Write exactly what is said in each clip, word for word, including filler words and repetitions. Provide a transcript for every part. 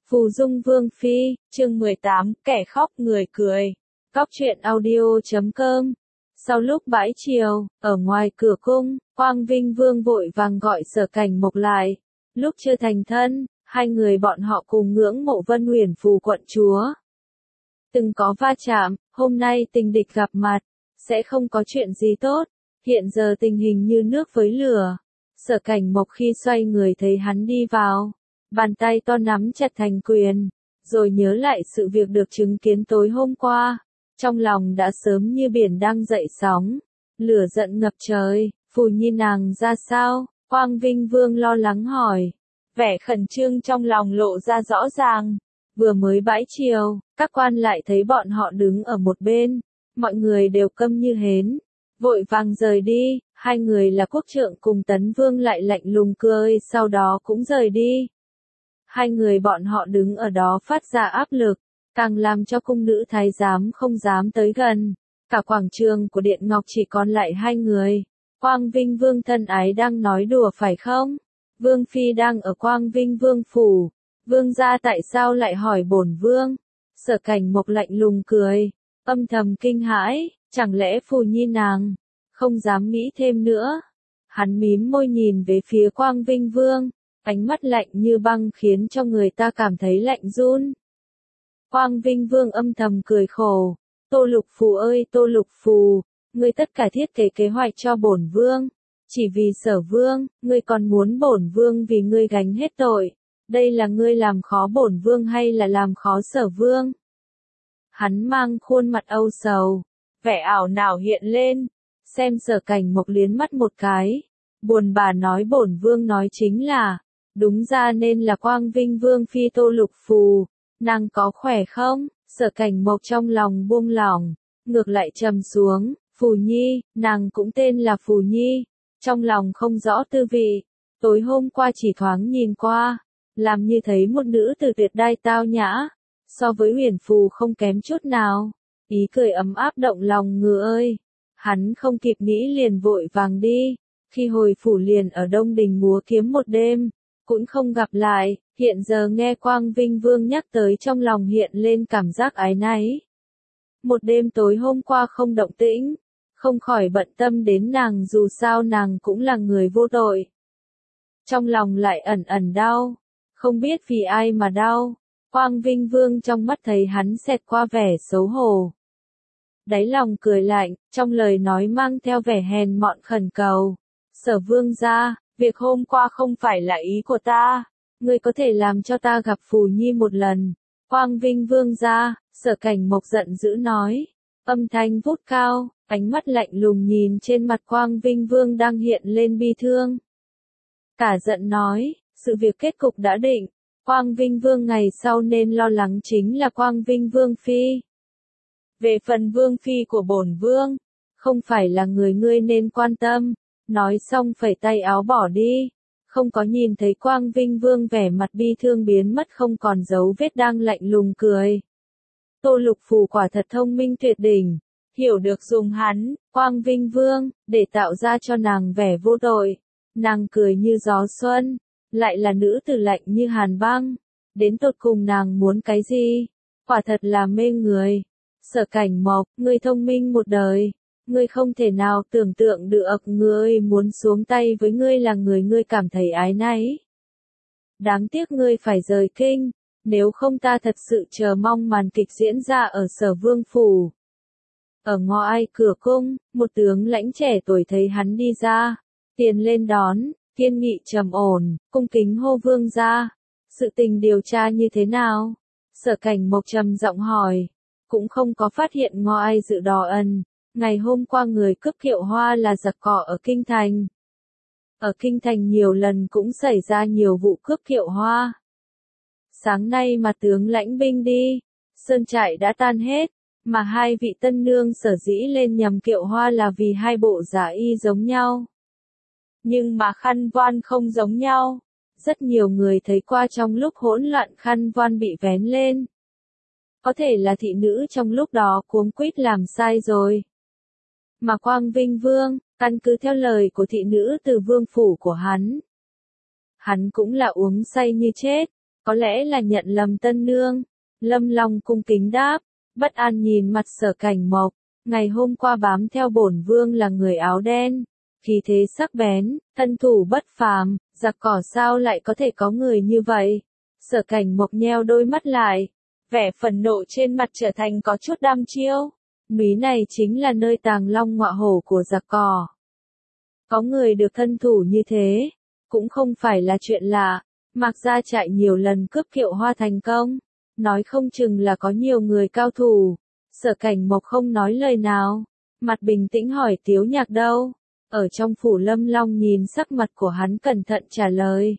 Phù Dung Vương Phi, chương mười tám, kẻ khóc người cười. Cóc truyện audio chấm com. Sau lúc bãi chiều, ở ngoài cửa cung, Quang Vinh Vương vội vàng gọi Sở Cảnh Mộc lại. Lúc chưa thành thân, hai người bọn họ cùng ngưỡng mộ Vân Uyển Phù quận chúa. Từng có va chạm, hôm nay tình địch gặp mặt, sẽ không có chuyện gì tốt. Hiện giờ tình hình như nước với lửa. Sở Cảnh Mộc khi xoay người thấy hắn đi vào, bàn tay to nắm chặt thành quyền, rồi nhớ lại sự việc được chứng kiến tối hôm qua. Trong lòng đã sớm như biển đang dậy sóng, lửa giận ngập trời. Phù Nhi nàng ra sao? Quang Vinh Vương lo lắng hỏi. Vẻ khẩn trương trong lòng lộ ra rõ ràng. Vừa mới bãi chiều, các quan lại thấy bọn họ đứng ở một bên, mọi người đều câm như hến, vội vàng rời đi. Hai người là quốc trượng cùng Tấn Vương lại lạnh lùng cười, sau đó cũng rời đi. Hai người bọn họ đứng ở đó phát ra áp lực, càng làm cho cung nữ thái giám không dám tới gần. Cả quảng trường của Điện Ngọc chỉ còn lại hai người. Quang Vinh Vương thân ái đang nói đùa phải không? Vương Phi đang ở Quang Vinh Vương phủ. Vương gia tại sao lại hỏi bổn Vương? Sở Cảnh Mộc lạnh lùng cười, âm thầm kinh hãi, chẳng lẽ Phù Nhi nàng không dám nghĩ thêm nữa. Hắn mím môi nhìn về phía Quang Vinh Vương, ánh mắt lạnh như băng khiến cho người ta cảm thấy lạnh run. Quang Vinh Vương âm thầm cười khổ, Tô Lục Phù ơi Tô Lục Phù, ngươi tất cả thiết kế kế hoạch cho bổn Vương, chỉ vì Sở Vương, ngươi còn muốn bổn Vương vì ngươi gánh hết tội, đây là ngươi làm khó bổn Vương hay là làm khó Sở Vương? Hắn mang khuôn mặt âu sầu, vẻ ảo não hiện lên. Xem Sở Cảnh Mộc liến mắt một cái, buồn bã nói bổn Vương nói chính là, đúng ra nên là Quang Vinh Vương Phi Tô Lục Phù, nàng có khỏe không? Sở Cảnh Mộc trong lòng buông lỏng, ngược lại trầm xuống, Phù Nhi, nàng cũng tên là Phù Nhi, trong lòng không rõ tư vị, tối hôm qua chỉ thoáng nhìn qua, làm như thấy một nữ tử tuyệt đai tao nhã, so với Uyển Phù không kém chút nào, ý cười ấm áp động lòng người ơi. Hắn không kịp nghĩ liền vội vàng đi, khi hồi phủ liền ở Đông Đình múa kiếm một đêm, cũng không gặp lại, hiện giờ nghe Quang Vinh Vương nhắc tới trong lòng hiện lên cảm giác áy náy. Một đêm tối hôm qua không động tĩnh, không khỏi bận tâm đến nàng dù sao nàng cũng là người vô tội. Trong lòng lại ẩn ẩn đau, không biết vì ai mà đau, Quang Vinh Vương trong mắt thấy hắn xẹt qua vẻ xấu hổ. Đáy lòng cười lạnh, trong lời nói mang theo vẻ hèn mọn khẩn cầu. Sở Vương gia, việc hôm qua không phải là ý của ta, ngươi có thể làm cho ta gặp Phù Nhi một lần. Quang Vinh Vương gia, Sở Cảnh Mộc giận dữ nói, âm thanh vút cao, ánh mắt lạnh lùng nhìn trên mặt Quang Vinh Vương đang hiện lên bi thương. Cả giận nói, sự việc kết cục đã định, Quang Vinh Vương ngày sau nên lo lắng chính là Quang Vinh Vương Phi. Về phần Vương Phi của bổn Vương, không phải là người ngươi nên quan tâm. Nói xong phẩy tay áo bỏ đi, không có nhìn thấy Quang Vinh Vương vẻ mặt bi thương biến mất không còn dấu vết đang lạnh lùng cười. Tô Lục Phù quả thật thông minh tuyệt đỉnh, hiểu được dùng hắn, Quang Vinh Vương, để tạo ra cho nàng vẻ vô tội. Nàng cười như gió xuân, lại là nữ tử lạnh như hàn băng. Đến tột cùng nàng muốn cái gì? Quả thật là mê người. Sở Cảnh Mộc, ngươi thông minh một đời, ngươi không thể nào tưởng tượng được ngươi muốn xuống tay với ngươi là người ngươi cảm thấy áy náy. Đáng tiếc ngươi phải rời kinh, nếu không ta thật sự chờ mong màn kịch diễn ra ở Sở Vương phủ. Ở ngoài cửa cung, một tướng lãnh trẻ tuổi thấy hắn đi ra, tiền lên đón, kiên nghị trầm ổn, cung kính hô Vương gia. Sự tình điều tra như thế nào? Sở Cảnh Mộc trầm giọng hỏi. Cũng không có phát hiện ngoài dự đò ẩn, ngày hôm qua người cướp Kiệu Hoa là giặc cỏ ở Kinh Thành. Ở Kinh Thành nhiều lần cũng xảy ra nhiều vụ cướp Kiệu Hoa. Sáng nay mà tướng lãnh binh đi, sơn trại đã tan hết, mà hai vị tân nương sở dĩ lên nhằm Kiệu Hoa là vì hai bộ giả y giống nhau. Nhưng mà khăn voan không giống nhau, rất nhiều người thấy qua trong lúc hỗn loạn khăn voan bị vén lên. Có thể là thị nữ trong lúc đó cuống quýt làm sai rồi. Mà Quang Vinh Vương, căn cứ theo lời của thị nữ từ vương phủ của hắn. Hắn cũng là uống say như chết, Có lẽ là nhận lầm tân nương. Lâm Long cung kính đáp, bất an nhìn mặt Sở Cảnh Mộc, ngày hôm qua bám theo bổn vương là người áo đen, khí thế sắc bén, thân thủ bất phàm, giặc cỏ sao lại có thể có người như vậy? Sở Cảnh Mộc nheo đôi mắt lại, vẻ phẫn nộ trên mặt trở thành có chút đăm chiêu. Núi này chính là nơi tàng long ngọa hổ của giặc cỏ. Có người được thân thủ như thế, cũng không phải là chuyện lạ. Mạc Gia Trại nhiều lần cướp Kiệu Hoa thành công, nói không chừng là có nhiều người cao thủ. Sở Cảnh Mộc không nói lời nào, mặt bình tĩnh hỏi Tiếu Nhạc đâu. Ở trong phủ Lâm Long nhìn sắc mặt của hắn cẩn thận trả lời.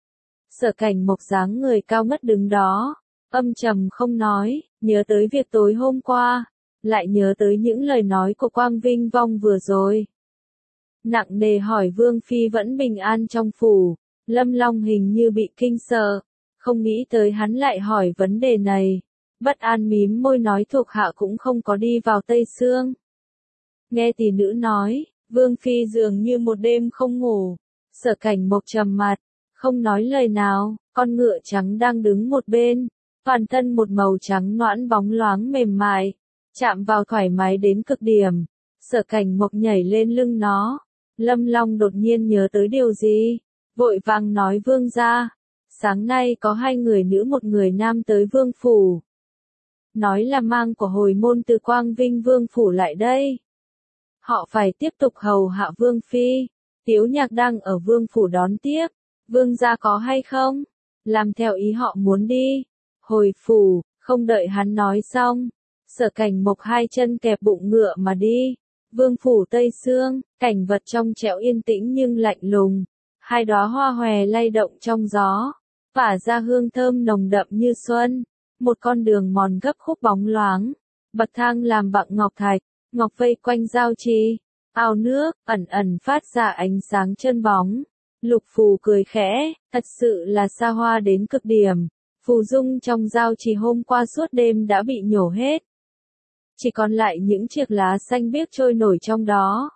Sở Cảnh Mộc dáng người cao ngất đứng đó, âm trầm không nói, nhớ tới việc tối hôm qua, lại nhớ tới những lời nói của Quang Vinh Vong vừa rồi. Nặng nề hỏi Vương Phi vẫn bình an trong phủ. Lâm Long hình như bị kinh sợ, không nghĩ tới hắn lại hỏi vấn đề này. Bất an mím môi nói thuộc hạ cũng không có đi vào Tây Sương. Nghe tỷ nữ nói, Vương Phi dường như một đêm không ngủ. Sở Cảnh Mộc trầm mặt, không nói lời nào, con ngựa trắng đang đứng một bên, toàn thân một màu trắng nõn bóng loáng mềm mại, chạm vào thoải mái đến cực điểm. Sở Cảnh Mộc nhảy lên lưng nó, Lâm Long đột nhiên nhớ tới điều gì, vội vàng nói vương gia, sáng nay có hai người nữ một người nam tới vương phủ. Nói là mang của hồi môn từ Quang Vinh vương phủ lại đây. Họ phải tiếp tục hầu hạ vương phi, Tiếu Nhạc đang ở vương phủ đón tiếp, vương gia có hay không? Làm theo ý họ muốn đi. Hồi phủ, không đợi hắn nói xong, Sở Cảnh Mộc hai chân kẹp bụng ngựa mà đi. Vương phủ Tây Sương, cảnh vật trong trẻo yên tĩnh nhưng lạnh lùng. Hai đóa hoa hòe lay động trong gió, phả ra hương thơm nồng đậm như xuân. Một con đường mòn gấp khúc bóng loáng, bậc thang làm bằng ngọc thạch, ngọc vây quanh giao trì, ao nước ẩn ẩn phát ra ánh sáng chân bóng. Lục Phù cười khẽ, thật sự là xa hoa đến cực điểm. Phù dung trong giao trì hôm qua suốt đêm đã bị nhổ hết, chỉ còn lại những chiếc lá xanh biếc trôi nổi trong đó,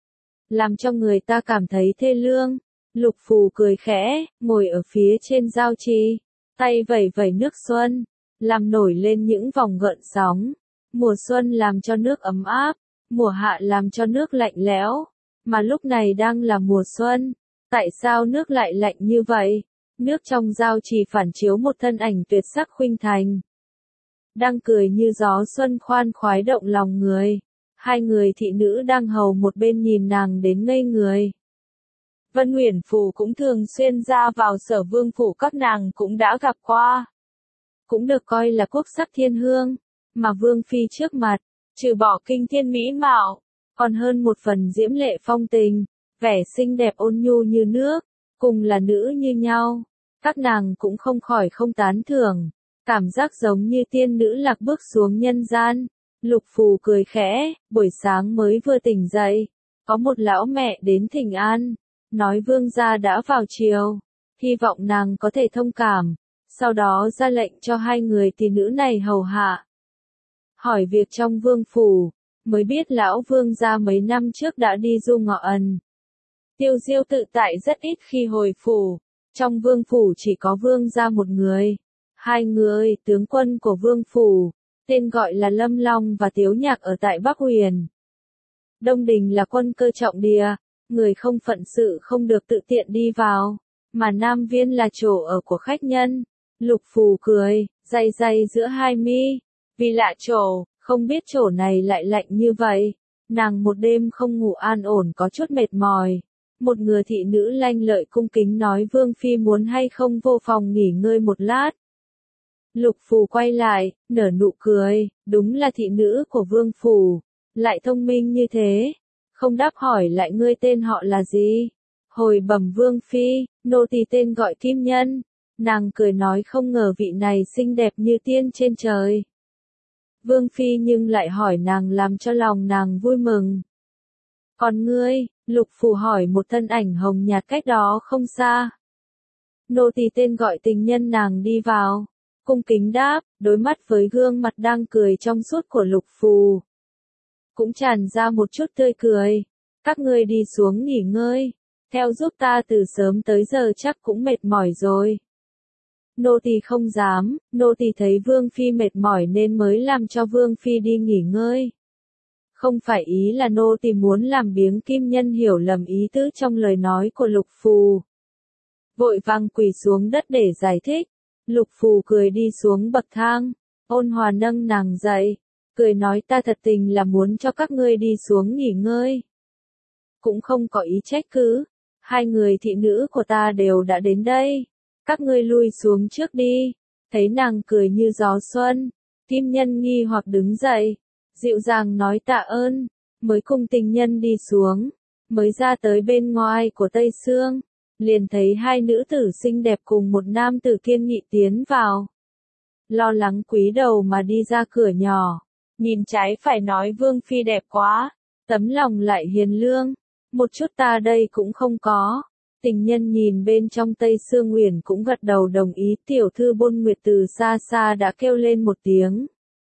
làm cho người ta cảm thấy thê lương. Lục Phù cười khẽ, ngồi ở phía trên giao trì, tay vẩy vẩy nước xuân, làm nổi lên những vòng gợn sóng. Mùa xuân làm cho nước ấm áp, mùa hạ làm cho nước lạnh lẽo, mà lúc này đang là mùa xuân, tại sao nước lại lạnh như vậy? Nước trong giao trì phản chiếu một thân ảnh tuyệt sắc khuynh thành, đang cười như gió xuân khoan khoái động lòng người. Hai người thị nữ đang hầu một bên nhìn nàng đến ngây người. Vân Uyển Phù cũng thường xuyên ra vào Sở Vương phủ, các nàng cũng đã gặp qua. Cũng được coi là quốc sắc thiên hương, mà Vương Phi trước mặt, trừ bỏ kinh thiên mỹ mạo, còn hơn một phần diễm lệ phong tình, vẻ xinh đẹp ôn nhu như nước, cùng là nữ như nhau. Các nàng cũng không khỏi không tán thưởng, cảm giác giống như tiên nữ lạc bước xuống nhân gian. Lục Phù cười khẽ, buổi sáng mới vừa tỉnh dậy, có một lão mẹ đến thỉnh an, nói vương gia đã vào triều, hy vọng nàng có thể thông cảm, sau đó ra lệnh cho hai người tỷ nữ này hầu hạ. Hỏi việc trong vương phủ, mới biết lão vương gia mấy năm trước đã đi du ngọ ẩn. Tiêu diêu tự tại rất ít khi hồi phủ, trong vương phủ chỉ có vương gia một người. Hai người tướng quân của vương phủ, tên gọi là Lâm Long và Tiếu Nhạc ở tại Bắc Huyền. Đông Đình là quân cơ trọng địa, người không phận sự không được tự tiện đi vào, mà Nam Viên là chỗ ở của khách nhân. Lục Phù cười, day day giữa hai mi, vì lạ chỗ, không biết chỗ này lại lạnh như vậy. Nàng một đêm không ngủ an ổn có chút mệt mỏi. Một người thị nữ lanh lợi cung kính nói Vương Phi muốn hay không vô phòng nghỉ ngơi một lát. Lục Phù quay lại, nở nụ cười, đúng là thị nữ của Vương Phủ, lại thông minh như thế. Không đáp hỏi lại ngươi tên họ là gì. Hồi bẩm Vương Phi, nô tỳ tên gọi Kim Nhân. Nàng cười nói không ngờ vị này xinh đẹp như tiên trên trời. Vương Phi nhưng lại hỏi nàng làm cho lòng nàng vui mừng. Còn ngươi? Lục Phù hỏi một thân ảnh hồng nhạt cách đó không xa. Nô tỳ tên gọi Tình Nhân. Nàng đi vào, cung kính đáp, đối mắt với gương mặt đang cười trong suốt của Lục Phù, cũng tràn ra một chút tươi cười. Các ngươi đi xuống nghỉ ngơi, theo giúp ta từ sớm tới giờ chắc cũng mệt mỏi rồi. Nô tỳ không dám, nô tỳ thấy Vương Phi mệt mỏi nên mới làm cho Vương Phi đi nghỉ ngơi. Không phải ý là nô tỳ muốn làm biếng. Kim Nhân hiểu lầm ý tứ trong lời nói của Lục Phù. Vội vàng quỳ xuống đất để giải thích. Lục Phù cười đi xuống bậc thang, ôn hòa nâng nàng dậy, cười nói ta thật tình là muốn cho các ngươi đi xuống nghỉ ngơi. Cũng không có ý trách cứ, hai người thị nữ của ta đều đã đến đây, các ngươi lui xuống trước đi. Thấy nàng cười như gió xuân, Kim Nhân nghi hoặc đứng dậy, dịu dàng nói tạ ơn, mới cùng tình nhân đi xuống, mới ra tới bên ngoài của Tây Sương, liền thấy hai nữ tử xinh đẹp cùng một nam tử kiên nghị tiến vào. Lo lắng cúi đầu mà đi ra cửa nhỏ, nhìn trái phải nói Vương Phi đẹp quá, tấm lòng lại hiền lương, một chút ta đây cũng không có. Tình nhân nhìn bên trong Tây Sương Uyển cũng gật đầu đồng ý. Tiểu thư Bôn Nguyệt từ xa xa đã kêu lên một tiếng,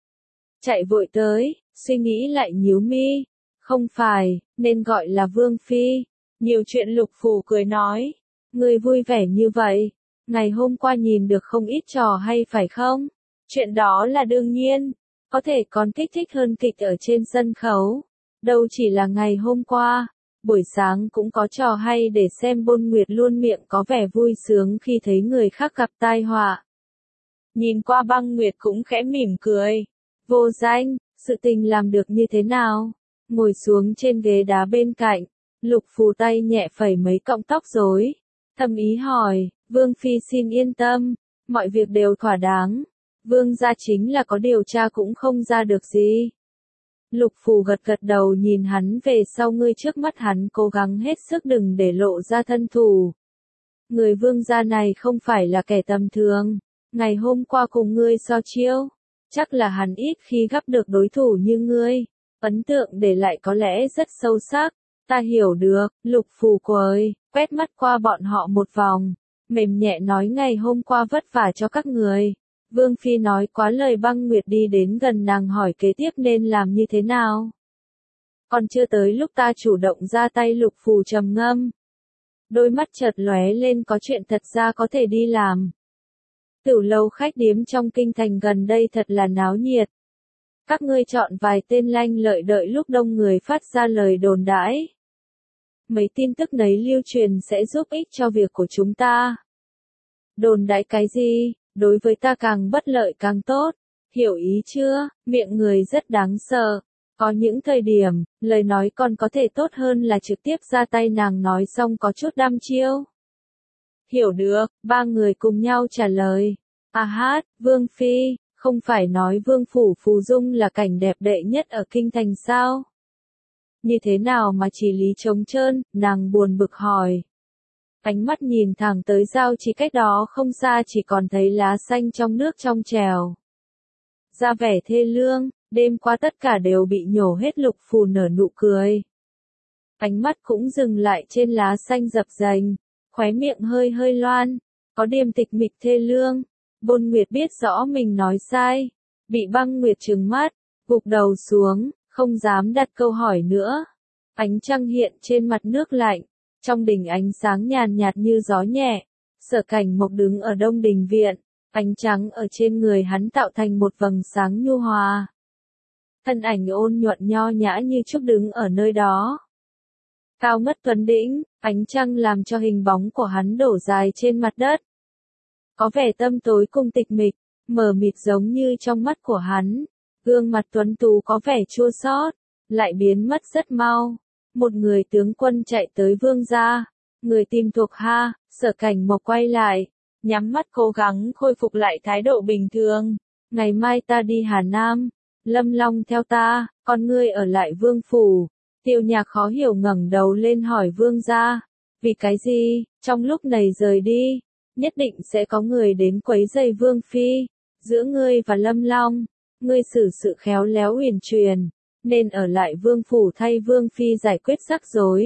chạy vội tới, suy nghĩ lại nhíu mi, không phải, nên gọi là Vương Phi. Nhiều chuyện. Lục Phù cười nói, người vui vẻ như vậy, ngày hôm qua nhìn được không ít trò hay phải không? Chuyện đó là đương nhiên, có thể còn kích thích hơn kịch ở trên sân khấu. Đâu chỉ là ngày hôm qua, buổi sáng cũng có trò hay để xem. Bôn Nguyệt luôn miệng có vẻ vui sướng khi thấy người khác gặp tai họa. Nhìn qua Băng Nguyệt cũng khẽ mỉm cười. Vô Danh, sự tình làm được như thế nào? Ngồi xuống trên ghế đá bên cạnh, Lục Phù tay nhẹ phẩy mấy cọng tóc rối, thầm ý hỏi, Vương Phi xin yên tâm, mọi việc đều thỏa đáng. Vương gia chính là có điều tra cũng không ra được gì. Lục Phù gật gật đầu nhìn hắn về sau. Ngươi trước mắt hắn cố gắng hết sức đừng để lộ ra thân thủ. Người Vương gia này không phải là kẻ tầm thường. Ngày hôm qua cùng ngươi so chiêu, chắc là hắn ít khi gặp được đối thủ như ngươi. Ấn tượng để lại có lẽ rất sâu sắc. Ta hiểu được. Lục Phù cười, quét mắt qua bọn họ một vòng, mềm nhẹ nói ngày hôm qua vất vả cho các người. Vương Phi nói quá lời. Băng Nguyệt đi đến gần nàng hỏi kế tiếp nên làm như thế nào. Còn chưa tới lúc ta chủ động ra tay. Lục Phù trầm ngâm, đôi mắt chợt lóe lên, có chuyện thật ra có thể đi làm. Tửu lâu khách điếm trong kinh thành gần đây thật là náo nhiệt. Các ngươi chọn vài tên lanh lợi đợi lúc đông người phát ra lời đồn đãi. Mấy tin tức nấy lưu truyền sẽ giúp ích cho việc của chúng ta. Đồn đãi cái gì? Đối với ta càng bất lợi càng tốt. Hiểu ý chưa? Miệng người rất đáng sợ. Có những thời điểm, lời nói còn có thể tốt hơn là trực tiếp ra tay. Nàng nói xong có chút đăm chiêu. Hiểu được. Ba người cùng nhau trả lời. À hát, Vương Phi, không phải nói Vương Phủ Phù Dung là cảnh đẹp đệ nhất ở kinh thành sao? Như thế nào mà chỉ lý trống trơn? Nàng buồn bực hỏi. Ánh mắt nhìn thẳng tới Giao Chỉ cách đó không xa, chỉ còn thấy lá xanh trong nước trong trèo. Ra vẻ thê lương, đêm qua tất cả đều bị nhổ hết. Lục Phù nở nụ cười. Ánh mắt cũng dừng lại trên lá xanh dập dềnh, khóe miệng hơi hơi loan, có điểm tịch mịch thê lương. Bôn Nguyệt biết rõ mình nói sai, bị Băng Nguyệt trừng mắt, gục đầu xuống, không dám đặt câu hỏi nữa. Ánh trăng hiện trên mặt nước lạnh. Trong đình ánh sáng nhàn nhạt như gió nhẹ, Sở Cảnh Mộc đứng ở Đông Đình viện, ánh trắng ở trên người hắn tạo thành một vầng sáng nhu hòa. Thân ảnh ôn nhuận nho nhã như trúc đứng ở nơi đó. Cao ngất tuấn đĩnh, ánh trăng làm cho hình bóng của hắn đổ dài trên mặt đất. Có vẻ tâm tối cùng tịch mịch, mờ mịt giống như trong mắt của hắn. Gương mặt tuấn tú có vẻ chua xót, lại biến mất rất mau. Một người tướng quân chạy tới Vương gia, người tìm thuộc hạ. Sở Cảnh Mộc quay lại, nhắm mắt cố gắng khôi phục lại thái độ bình thường. Ngày mai ta đi Hà Nam, Lâm Long theo ta, còn ngươi ở lại Vương Phủ. Tiêu Nhạc khó hiểu ngẩng đầu lên hỏi Vương gia, vì cái gì? Trong lúc này rời đi, nhất định sẽ có người đến quấy rầy Vương Phi. Giữa ngươi và Lâm Long, ngươi xử sự khéo léo uyển chuyển, nên ở lại Vương Phủ thay Vương Phi giải quyết rắc rối.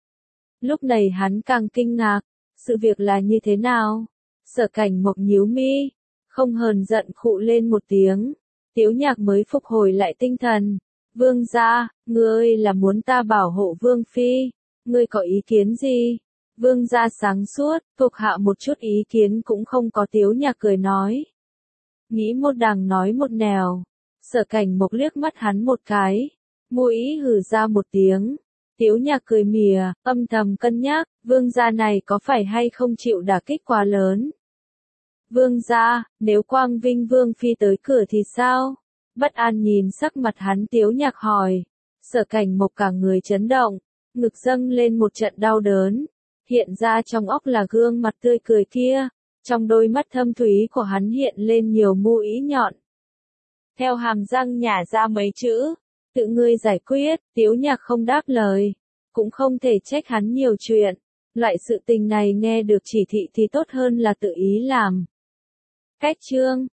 Lúc này hắn càng kinh ngạc, sự việc là như thế nào? Sở Cảnh Mộc nhíu mi, không hờn giận khụ lên một tiếng. Tiếu Nhạc mới phục hồi lại tinh thần. Vương gia, ngươi là muốn ta bảo hộ Vương Phi, ngươi có ý kiến gì? Vương gia sáng suốt, thuộc hạ một chút ý kiến cũng không có. Tiếu Nhạc cười nói. Nghĩ một đằng nói một nẻo. Sở Cảnh Mộc liếc mắt hắn một cái. Mũi hừ ra một tiếng. Tiếu Nhạc cười mỉa, âm thầm cân nhắc, vương gia này có phải hay không chịu đả kích quá lớn. Vương gia, nếu Quang Vinh Vương Phi tới cửa thì sao? Bất an nhìn sắc mặt hắn. Tiếu Nhạc hỏi. Sở Cảnh Mộc cả người chấn động, ngực dâng lên một trận đau đớn. Hiện ra trong óc là gương mặt tươi cười kia, trong đôi mắt thâm thúy của hắn hiện lên nhiều mũi nhọn. Theo hàm răng nhả ra mấy chữ, tự ngươi giải quyết. Tiếu Nhạc không đáp lời, cũng không thể trách hắn nhiều chuyện. Loại sự tình này nghe được chỉ thị thì tốt hơn là tự ý làm. Cách chương